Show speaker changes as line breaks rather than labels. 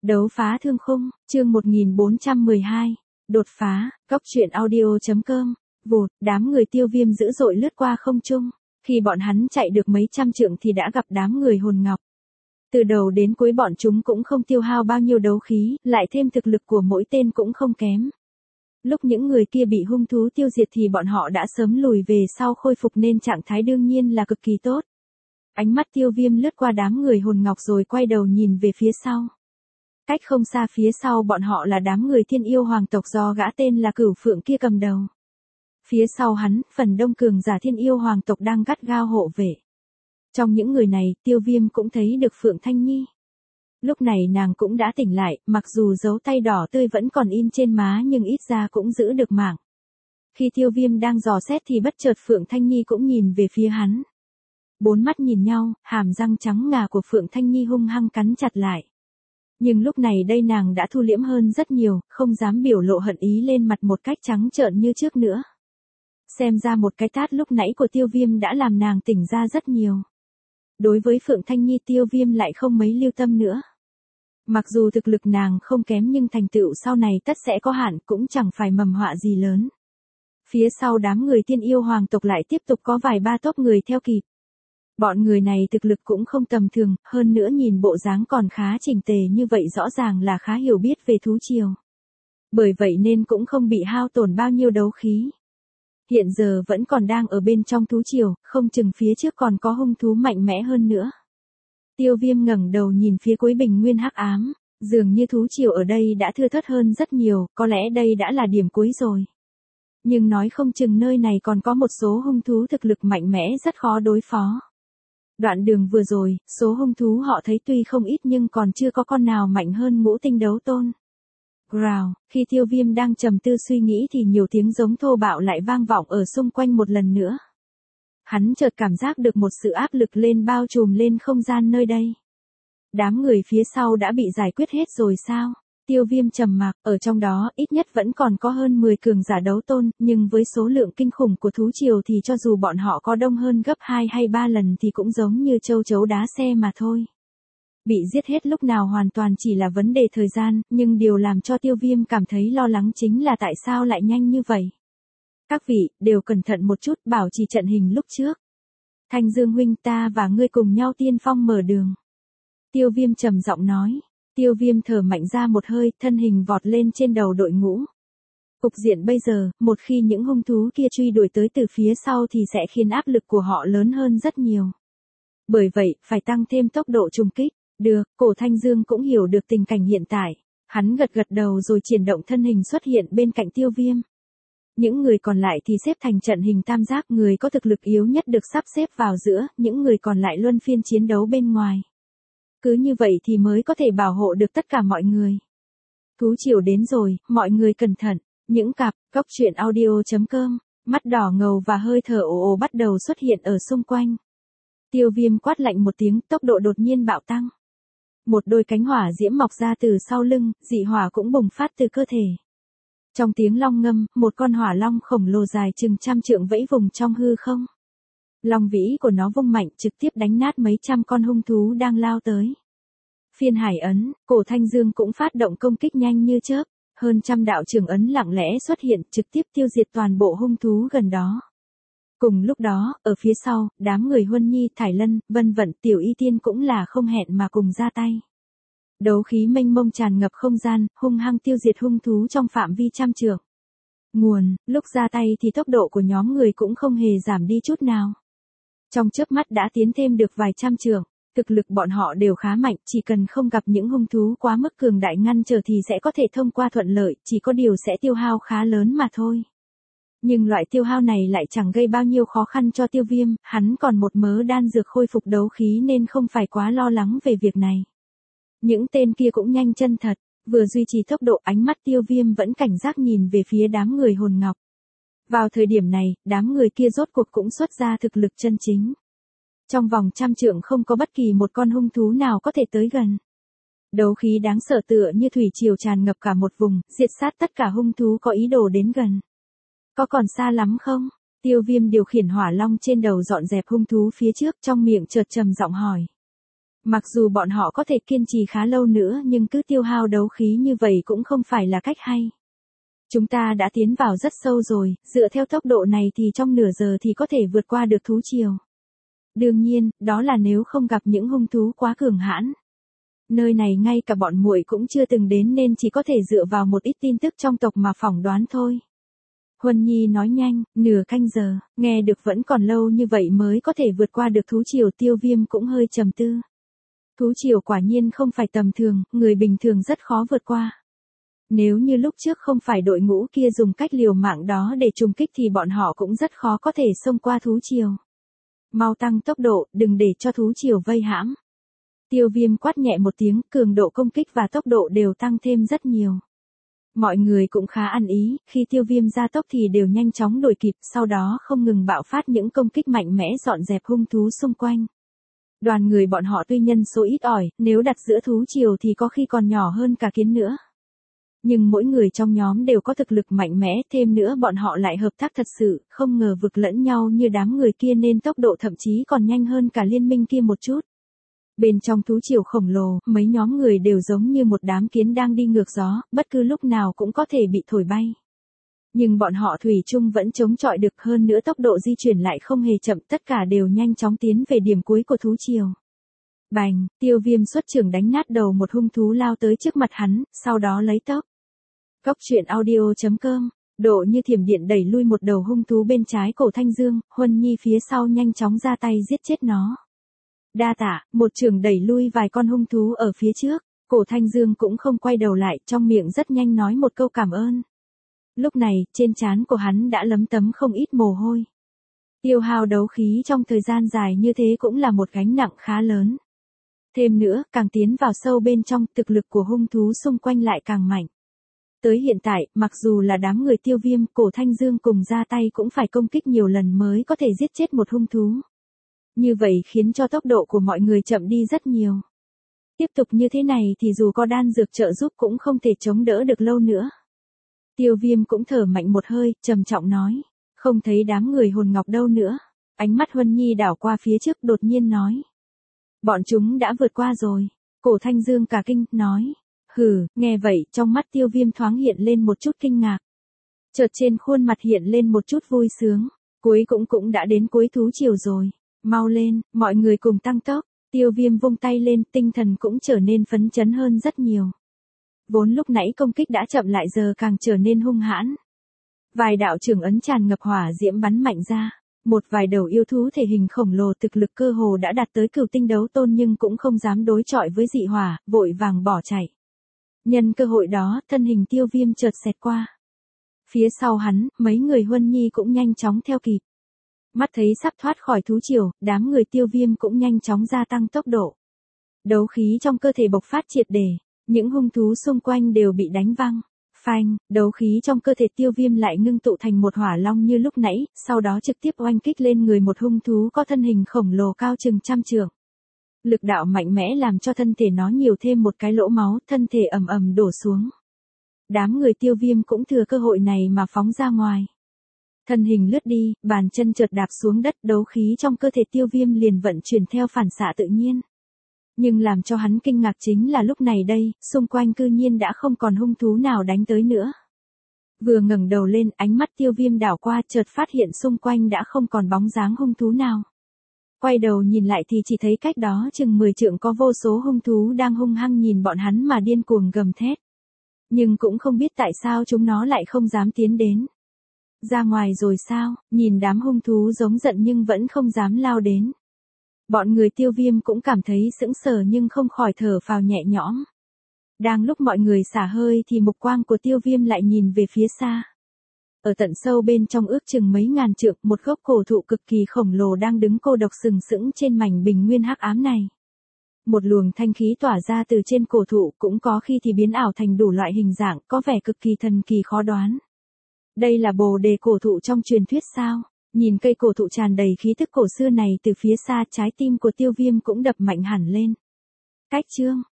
Đấu phá thương khung, chương 1412. Đột phá, góc truyện audio.com. Vụt, đám người Tiêu Viêm dữ dội lướt qua không trung. Khi bọn hắn chạy được mấy trăm trượng thì đã gặp đám người hồn ngọc. Từ đầu đến cuối bọn chúng cũng không tiêu hao bao nhiêu đấu khí, lại thêm thực lực của mỗi tên cũng không kém. Lúc những người kia bị hung thú tiêu diệt thì bọn họ đã sớm lùi về sau khôi phục nên trạng thái đương nhiên là cực kỳ tốt. Ánh mắt Tiêu Viêm lướt qua đám người hồn ngọc rồi quay đầu nhìn về phía sau. Cách không xa phía sau bọn họ là đám người thiên yêu hoàng tộc do gã tên là Cửu Phượng kia cầm đầu. Phía sau hắn, phần đông cường giả thiên yêu hoàng tộc đang gắt gao hộ vệ. Trong những người này, Tiêu Viêm cũng thấy được Phượng Thanh Nhi. Lúc này nàng cũng đã tỉnh lại, mặc dù dấu tay đỏ tươi vẫn còn in trên má nhưng ít ra cũng giữ được mạng. Khi Tiêu Viêm đang dò xét thì bất chợt Phượng Thanh Nhi cũng nhìn về phía hắn. Bốn mắt nhìn nhau, hàm răng trắng ngà của Phượng Thanh Nhi hung hăng cắn chặt lại. Nhưng lúc này đây nàng đã thu liễm hơn rất nhiều, không dám biểu lộ hận ý lên mặt một cách trắng trợn như trước nữa. Xem ra một cái tát lúc nãy của Tiêu Viêm đã làm nàng tỉnh ra rất nhiều. Đối với Phượng Thanh Nhi Tiêu Viêm lại không mấy lưu tâm nữa. Mặc dù thực lực nàng không kém nhưng thành tựu sau này tất sẽ có hạn, cũng chẳng phải mầm họa gì lớn. Phía sau đám người tiên yêu hoàng tộc lại tiếp tục có vài ba tốp người theo kịp. Bọn người này thực lực cũng không tầm thường, hơn nữa nhìn bộ dáng còn khá chỉnh tề như vậy rõ ràng là khá hiểu biết về thú triều. Bởi vậy nên cũng không bị hao tổn bao nhiêu đấu khí. Hiện giờ vẫn còn đang ở bên trong thú triều, không chừng phía trước còn có hung thú mạnh mẽ hơn nữa. Tiêu Viêm ngẩng đầu nhìn phía cuối bình nguyên hắc ám, dường như thú triều ở đây đã thưa thớt hơn rất nhiều, có lẽ đây đã là điểm cuối rồi. Nhưng nói không chừng nơi này còn có một số hung thú thực lực mạnh mẽ rất khó đối phó. Đoạn đường vừa rồi, số hung thú họ thấy tuy không ít nhưng còn chưa có con nào mạnh hơn ngũ tinh đấu tôn. Growl, khi Tiêu Viêm đang trầm tư suy nghĩ thì nhiều tiếng giống thô bạo lại vang vọng ở xung quanh một lần nữa. Hắn chợt cảm giác được một sự áp lực lên bao trùm lên không gian nơi đây. Đám người phía sau đã bị giải quyết hết rồi sao? Tiêu Viêm trầm mặc, ở trong đó ít nhất vẫn còn có hơn 10 cường giả đấu tôn, nhưng với số lượng kinh khủng của thú triều thì cho dù bọn họ có đông hơn gấp 2 hay 3 lần thì cũng giống như châu chấu đá xe mà thôi. Bị giết hết lúc nào hoàn toàn chỉ là vấn đề thời gian, nhưng điều làm cho Tiêu Viêm cảm thấy lo lắng chính là tại sao lại nhanh như vậy. Các vị, đều cẩn thận một chút, bảo trì trận hình lúc trước. Thanh Dương huynh, ta và ngươi cùng nhau tiên phong mở đường. Tiêu Viêm trầm giọng nói. Tiêu Viêm thở mạnh ra một hơi, thân hình vọt lên trên đầu đội ngũ. Cục diện bây giờ, một khi những hung thú kia truy đuổi tới từ phía sau thì sẽ khiến áp lực của họ lớn hơn rất nhiều. Bởi vậy, phải tăng thêm tốc độ trùng kích. Được, Cổ Thanh Dương cũng hiểu được tình cảnh hiện tại. Hắn gật gật đầu rồi chuyển động thân hình xuất hiện bên cạnh Tiêu Viêm. Những người còn lại thì xếp thành trận hình tam giác, người có thực lực yếu nhất được sắp xếp vào giữa, những người còn lại luân phiên chiến đấu bên ngoài. Cứ như vậy thì mới có thể bảo hộ được tất cả mọi người. Thú triều đến rồi, mọi người cẩn thận. Những cặp, góc truyện audio.com, mắt đỏ ngầu và hơi thở ồ ồ bắt đầu xuất hiện ở xung quanh. Tiêu Viêm quát lạnh một tiếng, tốc độ đột nhiên bạo tăng. Một đôi cánh hỏa diễm mọc ra từ sau lưng, dị hỏa cũng bùng phát từ cơ thể. Trong tiếng long ngâm, một con hỏa long khổng lồ dài chừng trăm trượng vẫy vùng trong hư không. Long vĩ của nó vung mạnh trực tiếp đánh nát mấy trăm con hung thú đang lao tới. Phiên hải ấn, Cổ Thanh Dương cũng phát động công kích nhanh như chớp. Hơn trăm đạo trường ấn lặng lẽ xuất hiện trực tiếp tiêu diệt toàn bộ hung thú gần đó. Cùng lúc đó, ở phía sau, đám người Huân Nhi, Thải Lân, Vân Vận, Tiểu Y Tiên cũng là không hẹn mà cùng ra tay. Đấu khí mênh mông tràn ngập không gian, hung hăng tiêu diệt hung thú trong phạm vi trăm trượng. Nguồn, lúc ra tay thì tốc độ của nhóm người cũng không hề giảm đi chút nào. Trong chớp mắt đã tiến thêm được vài trăm trượng, thực lực bọn họ đều khá mạnh, chỉ cần không gặp những hung thú quá mức cường đại ngăn trở thì sẽ có thể thông qua thuận lợi, chỉ có điều sẽ tiêu hao khá lớn mà thôi. Nhưng loại tiêu hao này lại chẳng gây bao nhiêu khó khăn cho Tiêu Viêm, hắn còn một mớ đan dược khôi phục đấu khí nên không phải quá lo lắng về việc này. Những tên kia cũng nhanh chân thật, vừa duy trì tốc độ, ánh mắt Tiêu Viêm vẫn cảnh giác nhìn về phía đám người hồn ngọc. Vào thời điểm này, đám người kia rốt cuộc cũng xuất ra thực lực chân chính. Trong vòng trăm trượng không có bất kỳ một con hung thú nào có thể tới gần. Đấu khí đáng sợ tựa như thủy triều tràn ngập cả một vùng, diệt sát tất cả hung thú có ý đồ đến gần. Có còn xa lắm không? Tiêu Viêm điều khiển hỏa long trên đầu dọn dẹp hung thú phía trước, trong miệng chợt trầm giọng hỏi. Mặc dù bọn họ có thể kiên trì khá lâu nữa nhưng cứ tiêu hao đấu khí như vậy cũng không phải là cách hay. Chúng ta đã tiến vào rất sâu rồi, dựa theo tốc độ này thì trong nửa giờ thì có thể vượt qua được thú triều. Đương nhiên, đó là nếu không gặp những hung thú quá cường hãn. Nơi này ngay cả bọn muội cũng chưa từng đến nên chỉ có thể dựa vào một ít tin tức trong tộc mà phỏng đoán thôi. Huân Nhi nói nhanh, nửa canh giờ, nghe được vẫn còn lâu như vậy mới có thể vượt qua được thú triều. Tiêu Viêm cũng hơi trầm tư. Thú triều quả nhiên không phải tầm thường, người bình thường rất khó vượt qua. Nếu như lúc trước không phải đội ngũ kia dùng cách liều mạng đó để trùng kích thì bọn họ cũng rất khó có thể xông qua thú triều. Mau tăng tốc độ, đừng để cho thú triều vây hãm. Tiêu Viêm quát nhẹ một tiếng, cường độ công kích và tốc độ đều tăng thêm rất nhiều. Mọi người cũng khá ăn ý, khi Tiêu Viêm ra tốc thì đều nhanh chóng đuổi kịp, sau đó không ngừng bạo phát những công kích mạnh mẽ dọn dẹp hung thú xung quanh. Đoàn người bọn họ tuy nhân số ít ỏi, nếu đặt giữa thú triều thì có khi còn nhỏ hơn cả kiến nữa. Nhưng mỗi người trong nhóm đều có thực lực mạnh mẽ, thêm nữa bọn họ lại hợp tác thật sự, không ngờ vực lẫn nhau như đám người kia nên tốc độ thậm chí còn nhanh hơn cả liên minh kia một chút. Bên trong thú triều khổng lồ, mấy nhóm người đều giống như một đám kiến đang đi ngược gió, bất cứ lúc nào cũng có thể bị thổi bay. Nhưng bọn họ thủy chung vẫn chống chọi được, hơn nữa tốc độ di chuyển lại không hề chậm, tất cả đều nhanh chóng tiến về điểm cuối của thú triều. Bành, Tiêu Viêm xuất trưởng đánh nát đầu một hung thú lao tới trước mặt hắn, sau đó lấy tốc. Cốc truyện audio.com, độ như thiểm điện đẩy lui một đầu hung thú bên trái Cổ Thanh Dương, Huân Nhi phía sau nhanh chóng ra tay giết chết nó. Đa tạ, một trường đẩy lui vài con hung thú ở phía trước, Cổ Thanh Dương cũng không quay đầu lại, trong miệng rất nhanh nói một câu cảm ơn. Lúc này, trên trán của hắn đã lấm tấm không ít mồ hôi. Tiêu hao đấu khí trong thời gian dài như thế cũng là một gánh nặng khá lớn. Thêm nữa, càng tiến vào sâu bên trong, thực lực của hung thú xung quanh lại càng mạnh. Tới hiện tại, mặc dù là đám người Tiêu Viêm, Cổ Thanh Dương cùng ra tay cũng phải công kích nhiều lần mới có thể giết chết một hung thú. Như vậy khiến cho tốc độ của mọi người chậm đi rất nhiều. Tiếp tục như thế này thì dù có đan dược trợ giúp cũng không thể chống đỡ được lâu nữa. Tiêu Viêm cũng thở mạnh một hơi, trầm trọng nói. Không thấy đám người hồn ngọc đâu nữa. Ánh mắt Huân Nhi đảo qua phía trước đột nhiên nói. Bọn chúng đã vượt qua rồi. Cổ Thanh Dương cả kinh, nói. Hừ, nghe vậy, trong mắt Tiêu Viêm thoáng hiện lên một chút kinh ngạc. Chợt trên khuôn mặt hiện lên một chút vui sướng. Cuối cũng đã đến cuối thú triều rồi. Mau lên, mọi người cùng tăng tốc. Tiêu Viêm vung tay lên, tinh thần cũng trở nên phấn chấn hơn rất nhiều. Vốn lúc nãy công kích đã chậm lại giờ càng trở nên hung hãn. Vài đạo trưởng ấn tràn ngập hỏa diễm bắn mạnh ra. Một vài đầu yêu thú thể hình khổng lồ thực lực cơ hồ đã đạt tới cửu tinh đấu tôn nhưng cũng không dám đối chọi với dị hỏa, vội vàng bỏ chạy. Nhân cơ hội đó, thân hình Tiêu Viêm chợt xẹt qua. Phía sau hắn, mấy người Huân Nhi cũng nhanh chóng theo kịp. Mắt thấy sắp thoát khỏi thú triều, đám người Tiêu Viêm cũng nhanh chóng gia tăng tốc độ. Đấu khí trong cơ thể bộc phát triệt để, những hung thú xung quanh đều bị đánh văng. Phanh, đấu khí trong cơ thể Tiêu Viêm lại ngưng tụ thành một hỏa long như lúc nãy, sau đó trực tiếp oanh kích lên người một hung thú có thân hình khổng lồ cao chừng 100 trượng. Lực đạo mạnh mẽ làm cho thân thể nó nhiều thêm một cái lỗ máu, thân thể ầm ầm đổ xuống. Đám người Tiêu Viêm cũng thừa cơ hội này mà phóng ra ngoài. Thân hình lướt đi, bàn chân chợt đạp xuống đất, đấu khí trong cơ thể Tiêu Viêm liền vận chuyển theo phản xạ tự nhiên. Nhưng làm cho hắn kinh ngạc chính là lúc này đây, xung quanh cư nhiên đã không còn hung thú nào đánh tới nữa. Vừa ngẩng đầu lên, ánh mắt Tiêu Viêm đảo qua, chợt phát hiện xung quanh đã không còn bóng dáng hung thú nào. Quay đầu nhìn lại thì chỉ thấy cách đó chừng 10 trượng có vô số hung thú đang hung hăng nhìn bọn hắn mà điên cuồng gầm thét. Nhưng cũng không biết tại sao chúng nó lại không dám tiến đến. Ra ngoài rồi sao, nhìn đám hung thú giống giận nhưng vẫn không dám lao đến. Bọn người Tiêu Viêm cũng cảm thấy sững sờ nhưng không khỏi thở phào nhẹ nhõm. Đang lúc mọi người xả hơi thì mục quang của Tiêu Viêm lại nhìn về phía xa. Ở tận sâu bên trong ước chừng mấy ngàn trượng, một gốc cổ thụ cực kỳ khổng lồ đang đứng cô độc sừng sững trên mảnh bình nguyên hắc ám này. Một luồng thanh khí tỏa ra từ trên cổ thụ, cũng có khi thì biến ảo thành đủ loại hình dạng, có vẻ cực kỳ thần kỳ khó đoán. Đây là bồ đề cổ thụ trong truyền thuyết sao? Nhìn cây cổ thụ tràn đầy khí thức cổ xưa này từ phía xa, trái tim của Tiêu Viêm cũng đập mạnh hẳn lên. Cách chương